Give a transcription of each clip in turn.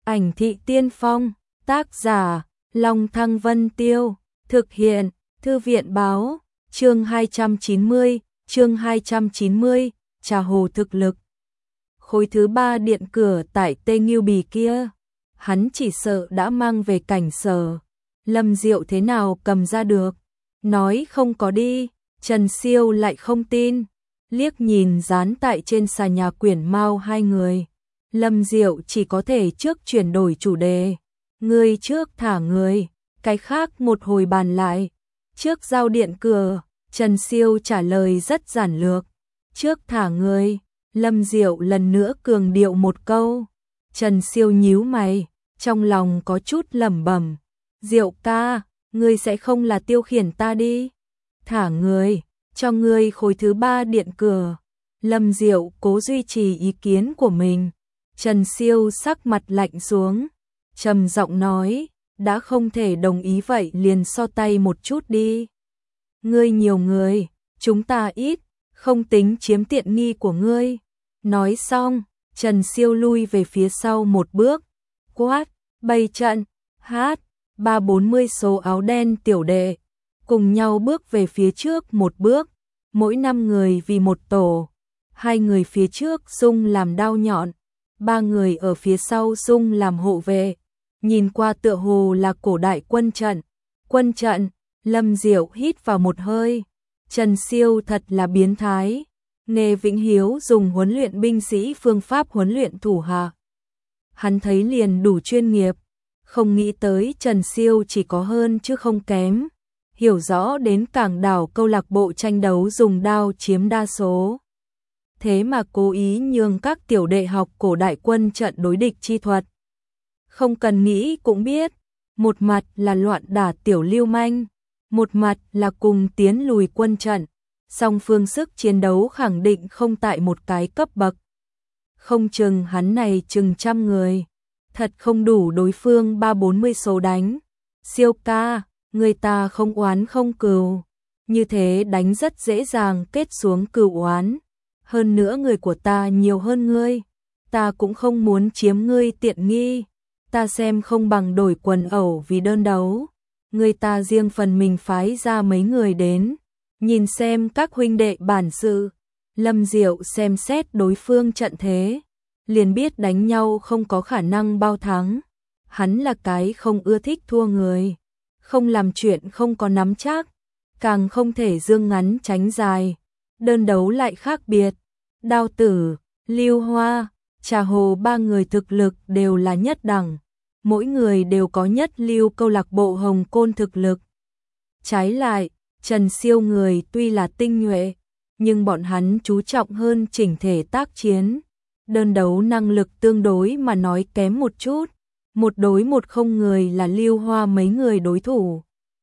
Ảnh thị tiên phong, tác giả, Long Thăng Vân Tiêu, thực hiện, Thư viện báo, chương 290, Trà Hồ thực lực. Khối thứ 3 điện cửa tại Tê Nghiêu Bì kia, hắn chỉ sợ đã mang về cảnh sở. Lâm Diệu thế nào cầm ra được, nói không có đi, Trần Siêu lại không tin, liếc nhìn dán tại trên xà nhà quyển Mao hai người. Lâm Diệu chỉ có thể trước chuyển đổi chủ đề, người trước thả người, cái khác một hồi bàn lại. Trước giao điện cửa, Trần Siêu trả lời rất giản lược, trước thả người. Lâm Diệu lần nữa cường điệu một câu. Trần Siêu nhíu mày, trong lòng có chút lẩm bẩm, Diệu ca, ngươi sẽ không là tiêu khiển ta đi. Thả người, cho ngươi khối thứ 3 điện cửa. Lâm Diệu cố duy trì ý kiến của mình. Trần Siêu sắc mặt lạnh xuống, trầm giọng nói, đã không thể đồng ý vậy liền so tay một chút đi. Ngươi nhiều người, chúng ta ít, không tính chiếm tiện nghi của ngươi. Nói xong, Trần Siêu lui về phía sau một bước, quát, bày trận, hát, 340 số áo đen tiểu đệ, cùng nhau bước về phía trước một bước, mỗi 5 người vì một tổ, 2 người phía trước xung làm đao nhọn, 3 người ở phía sau xung làm hộ vệ, nhìn qua tựa hồ là cổ đại quân trận. Quân trận, Lâm Diệu hít vào một hơi, Trần Siêu thật là biến thái. Nghề Vĩnh Hiếu dùng huấn luyện binh sĩ phương pháp huấn luyện thủ hạ. Hắn thấy liền đủ chuyên nghiệp, không nghĩ tới Trần Siêu chỉ có hơn chứ không kém. Hiểu rõ đến Cảng Đảo câu lạc bộ tranh đấu dùng đao chiếm đa số. Thế mà cố ý nhường các tiểu đệ học cổ đại quân trận đối địch chi thuật. Không cần nghĩ cũng biết, một mặt là loạn đả tiểu lưu manh, một mặt là cùng tiến lùi quân trận. Song phương sức chiến đấu khẳng định không tại một cái cấp bậc. Không chừng hắn này chừng trăm người, thật không đủ đối phương 340 số đánh. Siêu ca, người ta không oán không cừu, như thế đánh rất dễ dàng kết xuống cừu oán. Hơn nữa người của ta nhiều hơn ngươi, ta cũng không muốn chiếm ngươi tiện nghi, ta xem không bằng đổi quần ẩu vì đơn đấu. Người ta riêng phần mình phái ra mấy người đến, nhìn xem các huynh đệ bản sự. Lâm Diệu xem xét đối phương trận thế, liền biết đánh nhau không có khả năng bao thắng. Hắn là cái không ưa thích thua người, không làm chuyện không có nắm chắc, càng không thể dương ngắn tránh dài. Đơn đấu lại khác biệt, Đao Tử, Lưu Hoa, Trà Hồ 3 người thực lực đều là nhất đẳng, mỗi người đều có nhất lưu câu lạc bộ Hồng Côn thực lực. Trái lại, Trần Siêu người tuy là tinh nhuệ, nhưng bọn hắn chú trọng hơn chỉnh thể tác chiến. Đơn đấu năng lực tương đối mà nói kém một chút, một đối một không người là Lưu Hoa mấy người đối thủ.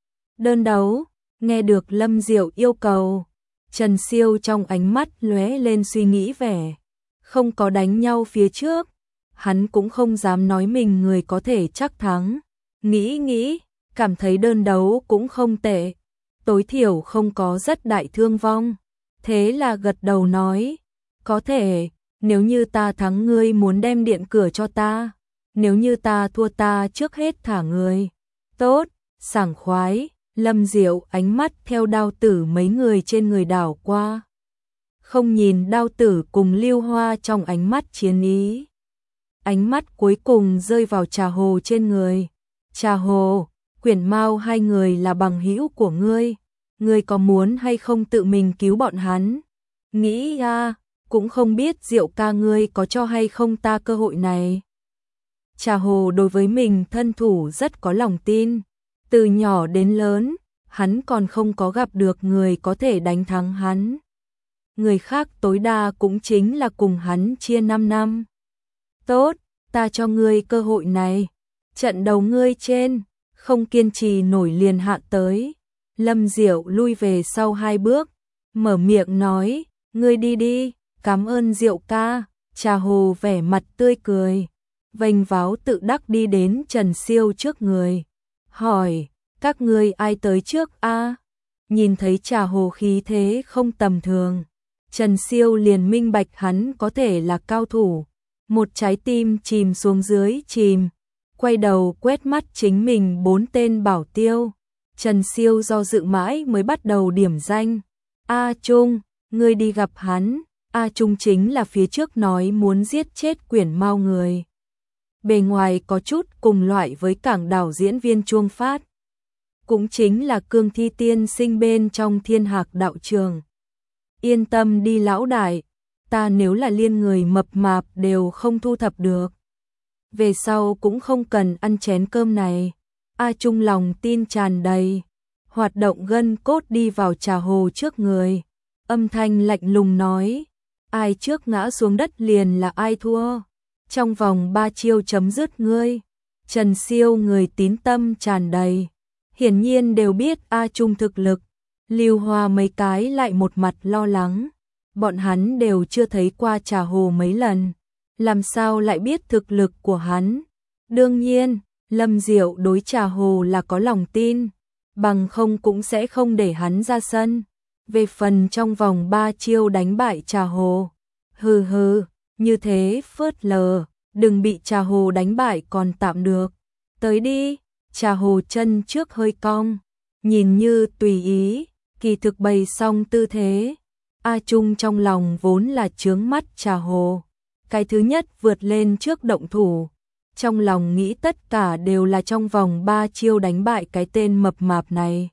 Đơn đấu, nghe được Lâm Diệu yêu cầu, Trần Siêu trong ánh mắt lóe lên suy nghĩ vẻ. Không có đánh nhau phía trước, hắn cũng không dám nói mình người có thể chắc thắng. Nghĩ, cảm thấy đơn đấu cũng không tệ, tối thiểu không có rất đại thương vong. Thế là gật đầu nói, có thể, nếu như ta thắng ngươi muốn đem điện cửa cho ta, nếu như ta thua ta trước hết thả người. Tốt, sảng khoái. Lâm Diệu ánh mắt theo Đao Tử mấy người trên người đảo qua, không nhìn Đao Tử cùng Lưu Hoa trong ánh mắt chiến ý. Ánh mắt cuối cùng rơi vào Trà Hồ trên người. Trà Hồ, quyển Mao hai người là bằng hữu của ngươi, ngươi có muốn hay không tự mình cứu bọn hắn? Nghĩ cũng không biết Diệu ca ngươi có cho hay không ta cơ hội này. Trà Hồ đối với mình thân thủ rất có lòng tin. Từ nhỏ đến lớn, hắn còn không có gặp được người có thể đánh thắng hắn. Người khác tối đa cũng chính là cùng hắn chia 5 năm. Tốt, ta cho ngươi cơ hội này. Trận đầu ngươi trên, không kiên trì nổi liền hạ tới. Lâm Diệu lui về sau 2 bước, mở miệng nói, ngươi đi đi, cảm ơn Diệu ca. Trà Hồ vẻ mặt tươi cười, vênh váo tự đắc đi đến Trần Siêu trước người. Hỏi, các ngươi ai tới trước a? Nhìn thấy Trà Hồ khí thế không tầm thường, Trần Siêu liền minh bạch hắn có thể là cao thủ. một trái tim chìm xuống dưới chìm, quay đầu quét mắt chính mình 4 tên bảo tiêu. Trần Siêu do dự mãi mới bắt đầu điểm danh. A Trung, ngươi đi gặp hắn. A Trung chính là phía trước nói muốn giết chết Quyển Mao người. Bề ngoài có chút cùng loại với cảng đảo diễn viên Chuông Phát. Cũng chính là Cương Thi tiên sinh bên trong Thiên Hạc đạo trường. Yên tâm đi lão đại, ta nếu là liên người mập mạp đều không thu thập được. Về sau cũng không cần ăn chén cơm này. A Trung lòng tin tràn đầy, hoạt động gân cốt đi vào trà hồ trước người. Âm thanh lạnh lùng nói, ai trước ngã xuống đất liền là ai thua. Trong vòng 3 chiêu chấm dứt ngươi. Trần Siêu người tín tâm tràn đầy, hiển nhiên đều biết A Trung thực lực. Lưu Hoa mấy cái lại một mặt lo lắng, bọn hắn đều chưa thấy qua trà hồ mấy lần, làm sao lại biết thực lực của hắn. Đương nhiên, Lâm Diệu đối trà hồ là có lòng tin, bằng không cũng sẽ không để hắn ra sân. Về phần trong vòng 3 chiêu đánh bại trà hồ, hừ hừ, như thế phớt lờ, đừng bị trà hồ đánh bại còn tạm được. Tới đi, trà hồ chân trước hơi cong, nhìn như tùy ý, kỳ thực bày xong tư thế. A Trung trong lòng vốn là chướng mắt trà hồ, cái thứ nhất vượt lên trước động thủ, trong lòng nghĩ tất cả đều là trong vòng 3 chiêu đánh bại cái tên mập mạp này,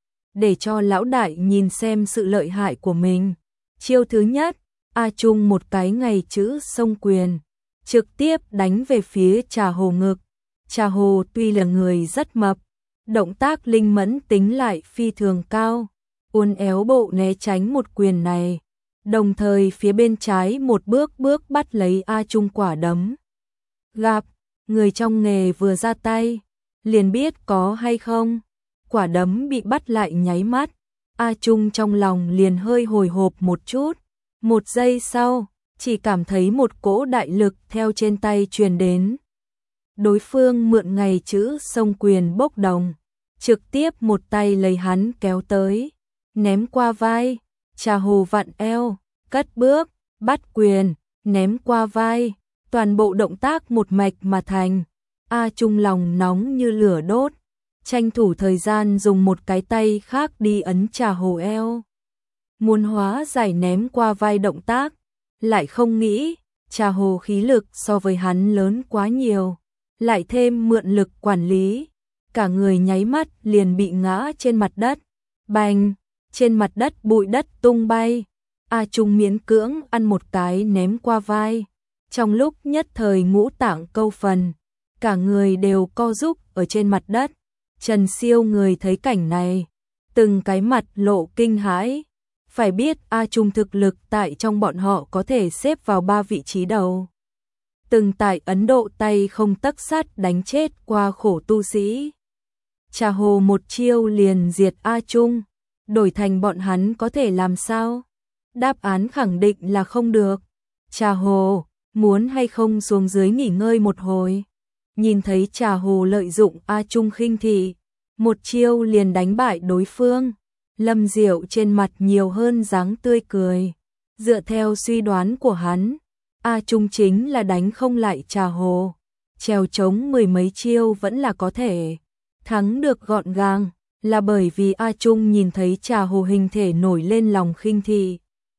để cho lão đại nhìn xem sự lợi hại của mình. Chiêu thứ nhất, A Trung một cái ngày chữ xông quyền, trực tiếp đánh về phía trà hồ ngực. Trà hồ tuy là người rất mập, động tác linh mẫn tính lại phi thường cao, uốn éo bộ né tránh một quyền này, đồng thời phía bên trái một bước bắt lấy A Trung quả đấm. Gặp, người trong nghề vừa ra tay, liền biết có hay không. Quả đấm bị bắt lại nháy mắt, A Trung trong lòng liền hơi hồi hộp một chút. Một giây sau, chỉ cảm thấy một cỗ đại lực theo trên tay truyền đến. Đối phương mượn ngày chữ xông quyền bốc đồng, trực tiếp một tay lấy hắn kéo tới, ném qua vai. Trà hồ vặn eo, cất bước, bắt quyền, ném qua vai, toàn bộ động tác một mạch mà thành. A Trung lòng nóng như lửa đốt, tranh thủ thời gian dùng một cái tay khác đi ấn trà hồ eo, muốn hóa giải ném qua vai động tác, lại không nghĩ trà hồ khí lực so với hắn lớn quá nhiều, lại thêm mượn lực quản lý, cả người nháy mắt liền bị ngã trên mặt đất. Bành, trên mặt đất bụi đất tung bay. A Trung miễn cưỡng ăn một cái ném qua vai, trong lúc nhất thời ngũ tạng câu phần, cả người đều co rúm ở trên mặt đất. Trần Siêu người thấy cảnh này, từng cái mặt lộ kinh hãi, phải biết A Trung thực lực tại trong bọn họ có thể xếp vào 3 vị trí đầu. Từng tại Ấn Độ tay không tấc sắt đánh chết qua khổ tu sĩ. Trà hồ một chiêu liền diệt A Trung, đổi thành bọn hắn có thể làm sao? Đáp án khẳng định là không được. Trà hồ, muốn hay không xuống dưới nghỉ ngơi một hồi? Nhìn thấy trà hồ lợi dụng A Trung khinh thị, một chiêu liền đánh bại đối phương. Lâm Diệu trên mặt nhiều hơn dáng tươi cười. Dựa theo suy đoán của hắn, A Trung chính là đánh không lại trà hồ, trèo trống 10 mấy chiêu vẫn là có thể thắng được gọn gàng, là bởi vì A Trung nhìn thấy trà hồ hình thể nổi lên lòng khinh thị.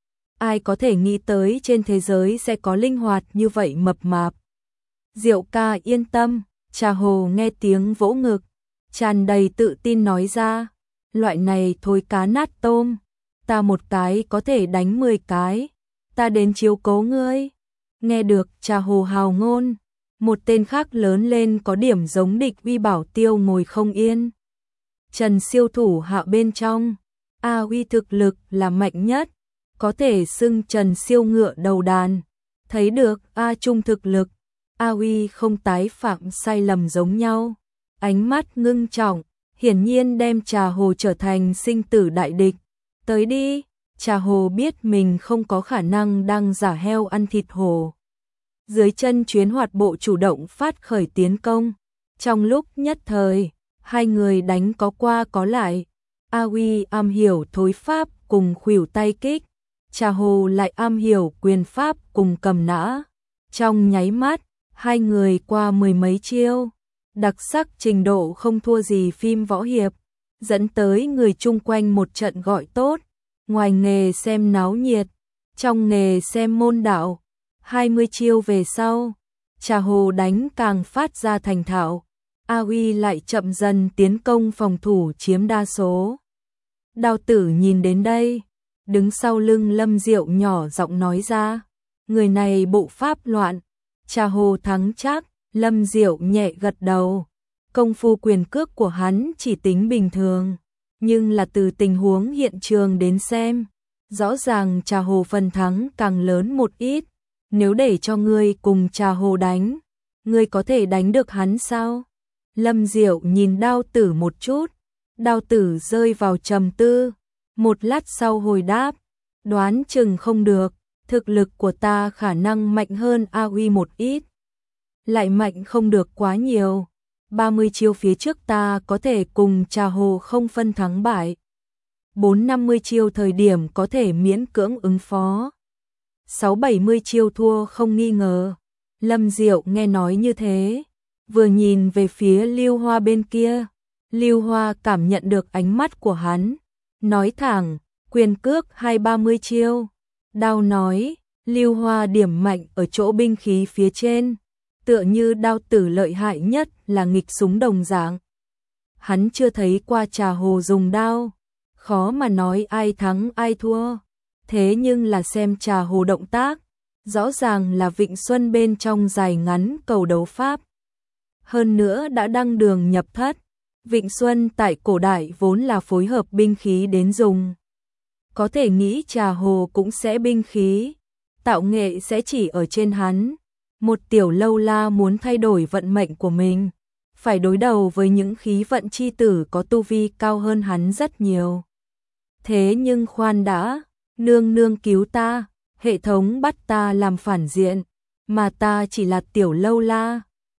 Ai có thể nghĩ tới trên thế giới sẽ có linh hoạt như vậy mập mạp. Diệu ca yên tâm, trà hồ nghe tiếng vỗ ngực, tràn đầy tự tin nói ra, loại này thối cá nát tôm, ta một cái có thể đánh 10 cái, ta đến chiếu cố ngươi. Nghe được trà hồ hào ngôn, một tên khác lớn lên có điểm giống địch uy bảo tiêu ngồi không yên. Trần Siêu thủ hạ bên trong, A Uy thực lực là mạnh nhất, có thể xưng Trần Siêu ngựa đầu đàn. Thấy được A Trung thực lực, A Uy không tái phạm sai lầm giống nhau, ánh mắt ngưng trọng, hiển nhiên đem trà hồ trở thành sinh tử đại địch. Tới đi, trà hồ biết mình không có khả năng đang giả heo ăn thịt hổ. Dưới chân chuyến hoạt bộ chủ động phát khởi tiến công. Trong lúc nhất thời, hai người đánh có qua có lại. A Uy am hiểu thối pháp cùng khuỷu tay kích, trà hồ lại am hiểu quyền pháp cùng cầm nã. Trong nháy mắt, hai người qua mười mấy chiêu, đặc sắc trình độ không thua gì phim võ hiệp, dẫn tới người chung quanh một trận gọi tốt, ngoài nghề xem náo nhiệt, trong nghề xem môn đạo. 20 chiêu về sau, Trà Hồ đánh càng phát ra thành thạo, A Uy lại chậm dần tiến công phòng thủ chiếm đa số. Đao Tử nhìn đến đây, đứng sau lưng Lâm Diệu nhỏ giọng nói ra, người này bộ pháp loạn, Trà Hồ thắng chắc. Lâm Diệu nhẹ gật đầu, công phu quyền cước của hắn chỉ tính bình thường, nhưng là từ tình huống hiện trường đến xem, rõ ràng Trà Hồ phần thắng càng lớn một ít. Nếu để cho ngươi cùng Trà Hồ đánh, ngươi có thể đánh được hắn sao? Lâm Diệu nhìn Đao Tử một chút, Đao Tử rơi vào trầm tư, một lát sau hồi đáp, đoán chừng không được, thực lực của ta khả năng mạnh hơn A Uy một ít, lại mạnh không được quá nhiều. 30 chiêu phía trước ta có thể cùng Trà Hồ không phân thắng bại. 4-50 chiêu thời điểm có thể miễn cưỡng ứng phó. 6-70 chiêu thua không nghi ngờ. Lâm Diệu nghe nói như thế, vừa nhìn về phía Lưu Hoa bên kia. Lưu Hoa cảm nhận được ánh mắt của hắn, nói thẳng, quyền cước 20-30 chiêu. Đao nói, Lưu Hoa điểm mạnh ở chỗ binh khí phía trên, tựa như Đao Tử lợi hại nhất là nghịch súng đồng dạng. Hắn chưa thấy qua Trà Hồ dùng đao, khó mà nói ai thắng ai thua. Thế nhưng là xem Trà Hồ động tác, rõ ràng là Vịnh Xuân bên trong dài ngắn cầu đấu pháp. Hơn nữa đã đăng đường nhập thất, Vịnh Xuân tại cổ đại vốn là phối hợp binh khí đến dùng. Có thể nghĩ Trà Hồ cũng sẽ binh khí, tạo nghệ sẽ chỉ ở trên hắn. Một tiểu lâu la muốn thay đổi vận mệnh của mình, phải đối đầu với những khí vận chi tử có tu vi cao hơn hắn rất nhiều. Thế nhưng khoan đã, nương nương cứu ta, hệ thống bắt ta làm phản diện, mà ta chỉ là tiểu lâu la,